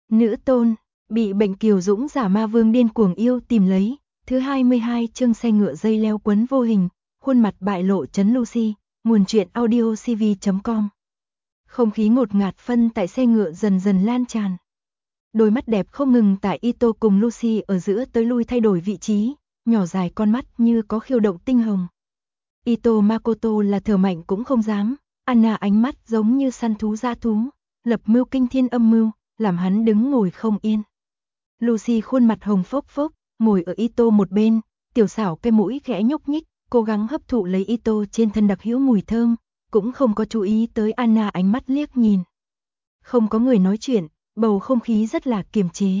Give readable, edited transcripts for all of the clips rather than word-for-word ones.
Nữ tôn, bị bệnh kiều dũng giả ma vương điên cuồng yêu tìm lấy, thứ 22 chương xe ngựa dây leo quấn vô hình, khuôn mặt bại lộ trấn Lucy, nguồn truyện audio cv.com. Không khí ngột ngạt phân tại xe ngựa dần dần lan tràn. Đôi mắt đẹp không ngừng tại Ito cùng Lucy ở giữa tới lui thay đổi vị trí, nhỏ dài con mắt như có khiêu động tinh hồng. Ito Makoto là thở mạnh cũng không dám, Anna ánh mắt giống như săn thú dã thú, lập mưu kinh thiên âm mưu, làm hắn đứng ngồi không yên. Lucy khuôn mặt hồng phốc phốc, ngồi ở Ito một bên, tiểu xảo cái mũi khẽ nhúc nhích, cố gắng hấp thụ lấy Ito trên thân đặc hữu mùi thơm, cũng không có chú ý tới Anna ánh mắt liếc nhìn. Không có người nói chuyện, bầu không khí rất là kiềm chế.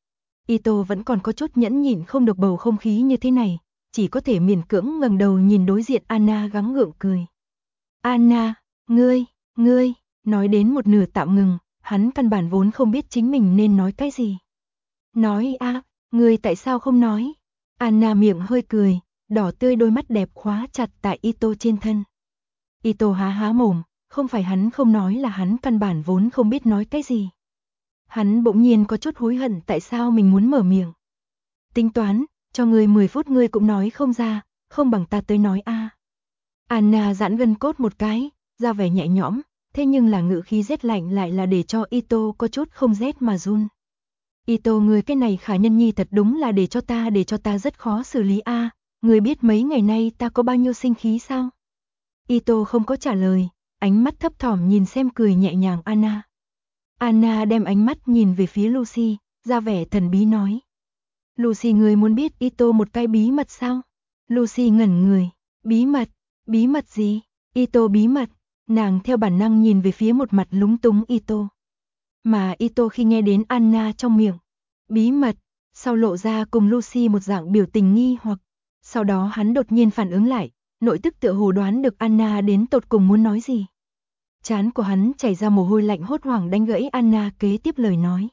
Ito vẫn còn có chút nhẫn nhịn không được bầu không khí như thế này, chỉ có thể miễn cưỡng ngẩng đầu nhìn đối diện Anna gắng gượng cười. Anna, ngươi, nói đến một nửa tạm ngừng, hắn căn bản vốn không biết chính mình nên nói cái gì. Nói ngươi tại sao không nói? Anna miệng hơi cười, đỏ tươi đôi mắt đẹp khóa chặt tại Ito trên thân. Ito há há mồm, không phải hắn không nói là hắn căn bản vốn không biết nói cái gì. Hắn bỗng nhiên có chút hối hận tại sao mình muốn mở miệng. Tính toán, cho ngươi 10 phút ngươi cũng nói không ra, không bằng ta tới nói a. Anna giãn gân cốt một cái, ra vẻ nhẹ nhõm, thế nhưng là ngữ khí rét lạnh lại là để cho Ito có chút không rét mà run. Ito, người cái này khả nhân nhi thật đúng là để cho ta rất khó xử lý a. Người biết mấy ngày nay ta có bao nhiêu sinh khí sao? Ito không có trả lời, ánh mắt thấp thỏm nhìn xem cười nhẹ nhàng Anna. Anna đem ánh mắt nhìn về phía Lucy, ra vẻ thần bí nói. Lucy, người muốn biết Ito một cái bí mật sao? Lucy ngẩn người, bí mật gì? Ito bí mật, nàng theo bản năng nhìn về phía một mặt lúng túng Ito. Mà Ito khi nghe đến Anna trong miệng, bí mật, sau lộ ra cùng Lucy một dạng biểu tình nghi hoặc. Sau đó hắn đột nhiên phản ứng lại, nội tức tựa hồ đoán được Anna đến tột cùng muốn nói gì. Trán của hắn chảy ra mồ hôi lạnh, hốt hoảng đánh gãy Anna kế tiếp lời nói.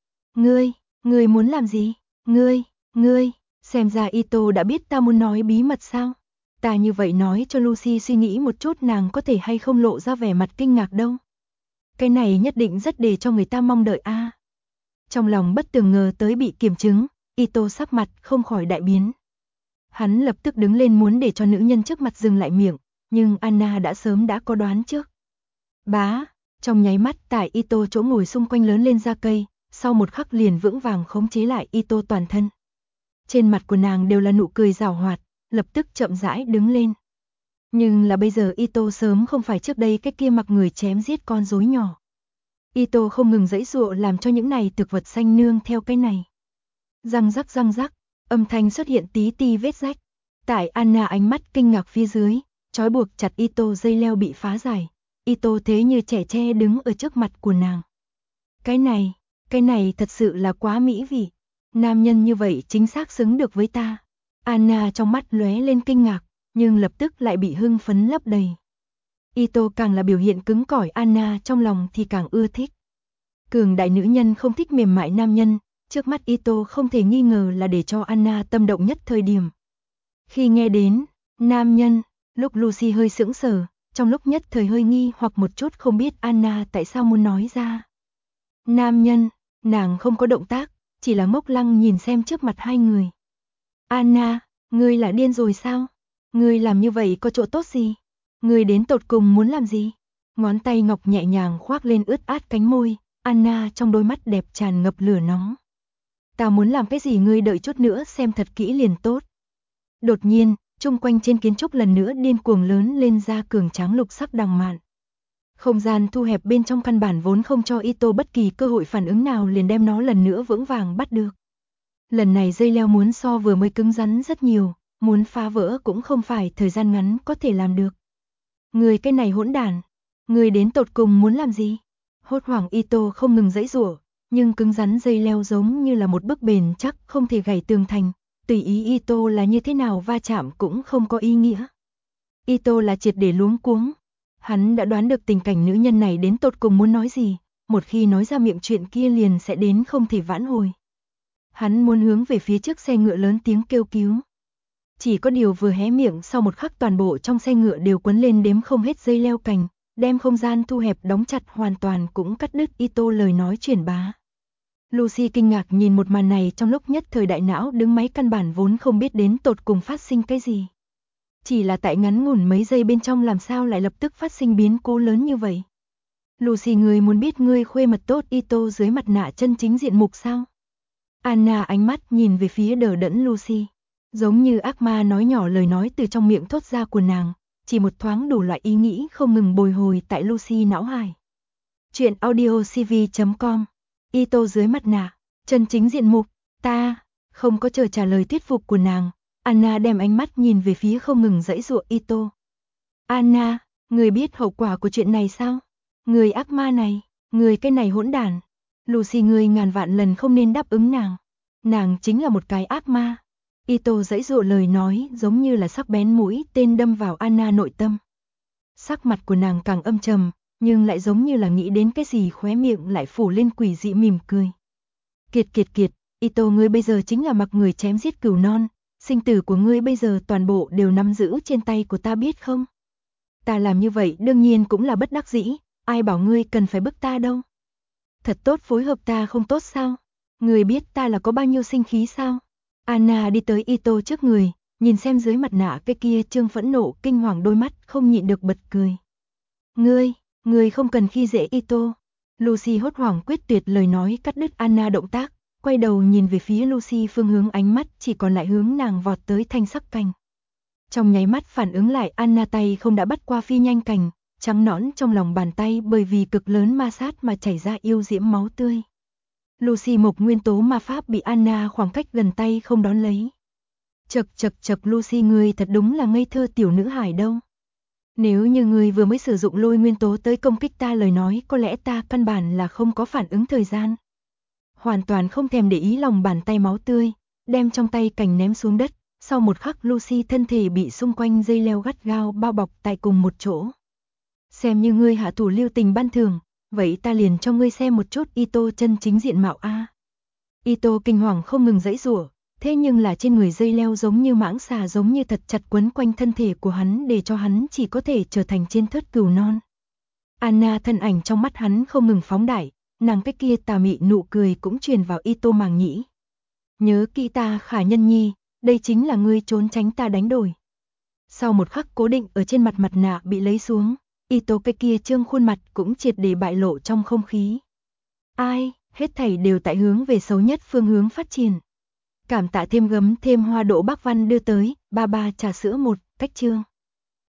Ngươi muốn làm gì? Ngươi, xem ra Ito đã biết ta muốn nói bí mật sao? Ta như vậy nói cho Lucy suy nghĩ một chút nàng có thể hay không lộ ra vẻ mặt kinh ngạc đâu. Cái này nhất định rất để cho người ta mong đợi a. Trong lòng bất tường ngờ tới bị kiểm chứng, Ito sắc mặt không khỏi đại biến. Hắn lập tức đứng lên muốn để cho nữ nhân trước mặt dừng lại miệng, nhưng Anna đã sớm đã có đoán trước. Bá, trong nháy mắt tại Ito chỗ ngồi xung quanh lớn lên da cây, sau một khắc liền vững vàng khống chế lại Ito toàn thân. Trên mặt của nàng đều là nụ cười giảo hoạt, lập tức chậm rãi đứng lên. Nhưng là bây giờ Ito sớm không phải trước đây cái kia mặc người chém giết con rối nhỏ. Ito không ngừng giãy giụa làm cho những này thực vật xanh nương theo cái này. Răng rắc, âm thanh xuất hiện tí ti vết rách. Tại Anna ánh mắt kinh ngạc phía dưới, trói buộc chặt Ito dây leo bị phá giải. Ito thế như trẻ tre đứng ở trước mặt của nàng. Cái này thật sự là quá mỹ vị. Nam nhân như vậy chính xác xứng được với ta. Anna trong mắt lóe lên kinh ngạc, nhưng lập tức lại bị hưng phấn lấp đầy. Ito càng là biểu hiện cứng cỏi, Anna trong lòng thì càng ưa thích. Cường đại nữ nhân không thích mềm mại nam nhân, trước mắt Ito không thể nghi ngờ là để cho Anna tâm động nhất thời điểm. Khi nghe đến nam nhân, lúc Lucy hơi sững sờ, trong lúc nhất thời hơi nghi hoặc một chút không biết Anna tại sao muốn nói ra. Nam nhân, nàng không có động tác, chỉ là ngốc lăng nhìn xem trước mặt hai người. Anna, ngươi là điên rồi sao? Ngươi làm như vậy có chỗ tốt gì? Ngươi đến tột cùng muốn làm gì? Ngón tay ngọc nhẹ nhàng khoác lên ướt át cánh môi, Anna trong đôi mắt đẹp tràn ngập lửa nóng. Ta muốn làm cái gì ngươi đợi chút nữa xem thật kỹ liền tốt. Đột nhiên, chung quanh trên kiến trúc lần nữa điên cuồng lớn lên ra cường tráng lục sắc đằng mạn. Không gian thu hẹp bên trong căn bản vốn không cho Ito bất kỳ cơ hội phản ứng nào, liền đem nó lần nữa vững vàng bắt được. Lần này dây leo muốn so vừa mới cứng rắn rất nhiều, muốn phá vỡ cũng không phải thời gian ngắn có thể làm được. Người cái này hỗn đản, người đến tột cùng muốn làm gì? Hốt hoảng Ito không ngừng giãy giụa, nhưng cứng rắn dây leo giống như là một bức bền chắc không thể gãy tường thành, tùy ý Ito là như thế nào va chạm cũng không có ý nghĩa. Ito là triệt để luống cuống. Hắn đã đoán được tình cảnh nữ nhân này đến tột cùng muốn nói gì, một khi nói ra miệng chuyện kia liền sẽ đến không thể vãn hồi. Hắn muốn hướng về phía trước xe ngựa lớn tiếng kêu cứu. Chỉ có điều vừa hé miệng sau một khắc toàn bộ trong xe ngựa đều quấn lên đếm không hết dây leo cành, đem không gian thu hẹp đóng chặt hoàn toàn cũng cắt đứt Ito lời nói truyền bá. Lucy kinh ngạc nhìn một màn này, trong lúc nhất thời đại não đứng máy, căn bản vốn không biết đến tột cùng phát sinh cái gì. Chỉ là tại ngắn ngủn mấy giây bên trong làm sao lại lập tức phát sinh biến cố lớn như vậy. Lucy, ngươi muốn biết ngươi khuê mật tốt Ito dưới mặt nạ chân chính diện mục sao? Anna ánh mắt nhìn về phía đờ đẫn Lucy. Giống như ác ma nói nhỏ, lời nói từ trong miệng thốt ra của nàng, chỉ một thoáng đủ loại ý nghĩ không ngừng bồi hồi tại Lucy não hải. Chuyện audio cv.com. Ito dưới mặt nạ, chân chính diện mục, ta, không có chờ trả lời thuyết phục của nàng. Anna đem ánh mắt nhìn về phía không ngừng giãy giụa Ito. Anna, người biết hậu quả của chuyện này sao? Người ác ma này, người cái này hỗn đản. Lucy, người ngàn vạn lần không nên đáp ứng nàng. Nàng chính là một cái ác ma. Ito giãy giụa, lời nói giống như là sắc bén mũi tên đâm vào Anna nội tâm. Sắc mặt của nàng càng âm trầm, nhưng lại giống như là nghĩ đến cái gì, khóe miệng lại phủ lên quỷ dị mỉm cười. Kiệt, Ito, ngươi bây giờ chính là mặc người chém giết cừu non, sinh tử của ngươi bây giờ toàn bộ đều nắm giữ trên tay của ta, biết không? Ta làm như vậy đương nhiên cũng là bất đắc dĩ, ai bảo ngươi cần phải bức ta đâu. Thật tốt phối hợp ta không tốt sao? Ngươi biết ta là có bao nhiêu sinh khí sao? Anna đi tới Ito trước người, nhìn xem dưới mặt nạ cái kia trương phẫn nộ kinh hoàng đôi mắt, không nhịn được bật cười. Ngươi không cần khi dễ Ito. Lucy hốt hoảng quyết tuyệt, lời nói cắt đứt Anna động tác, quay đầu nhìn về phía Lucy phương hướng, ánh mắt chỉ còn lại hướng nàng vọt tới thanh sắc cành. Trong nháy mắt phản ứng lại, Anna tay không đã bắt qua phi nhanh cành, trắng nõn trong lòng bàn tay bởi vì cực lớn ma sát mà chảy ra yêu diễm máu tươi. Lucy một nguyên tố ma pháp bị Anna khoảng cách gần tay không đón lấy. Chậc Lucy, ngươi thật đúng là ngây thơ tiểu nữ hài đâu. Nếu như ngươi vừa mới sử dụng lôi nguyên tố tới công kích ta lời nói, có lẽ ta căn bản là không có phản ứng thời gian. Hoàn toàn không thèm để ý lòng bàn tay máu tươi, đem trong tay cành ném xuống đất. Sau một khắc Lucy thân thể bị xung quanh dây leo gắt gao bao bọc tại cùng một chỗ. Xem như ngươi hạ thủ lưu tình ban thưởng, vậy ta liền cho ngươi xem một chút Ito chân chính diện mạo a. Ito kinh hoàng không ngừng giãy giụa, thế nhưng là trên người dây leo giống như mãng xà giống như thật chặt quấn quanh thân thể của hắn, để cho hắn chỉ có thể trở thành trên thớt cừu non. Anna thân ảnh trong mắt hắn không ngừng phóng đại, nàng cái kia tà mị nụ cười cũng truyền vào Ito màng nhĩ. Nhớ kỹ ta Khả Nhân Nhi, đây chính là ngươi trốn tránh ta đánh đổi. Sau một khắc cố định ở trên mặt nạ bị lấy xuống, Ito cái kia trương khuôn mặt cũng triệt để bại lộ trong không khí. Ai, hết thảy đều tại hướng về xấu nhất phương hướng phát triển. Cảm tạ thêm gấm thêm hoa Đỗ Bác Văn đưa tới, 33 trà sữa 1, cách chương.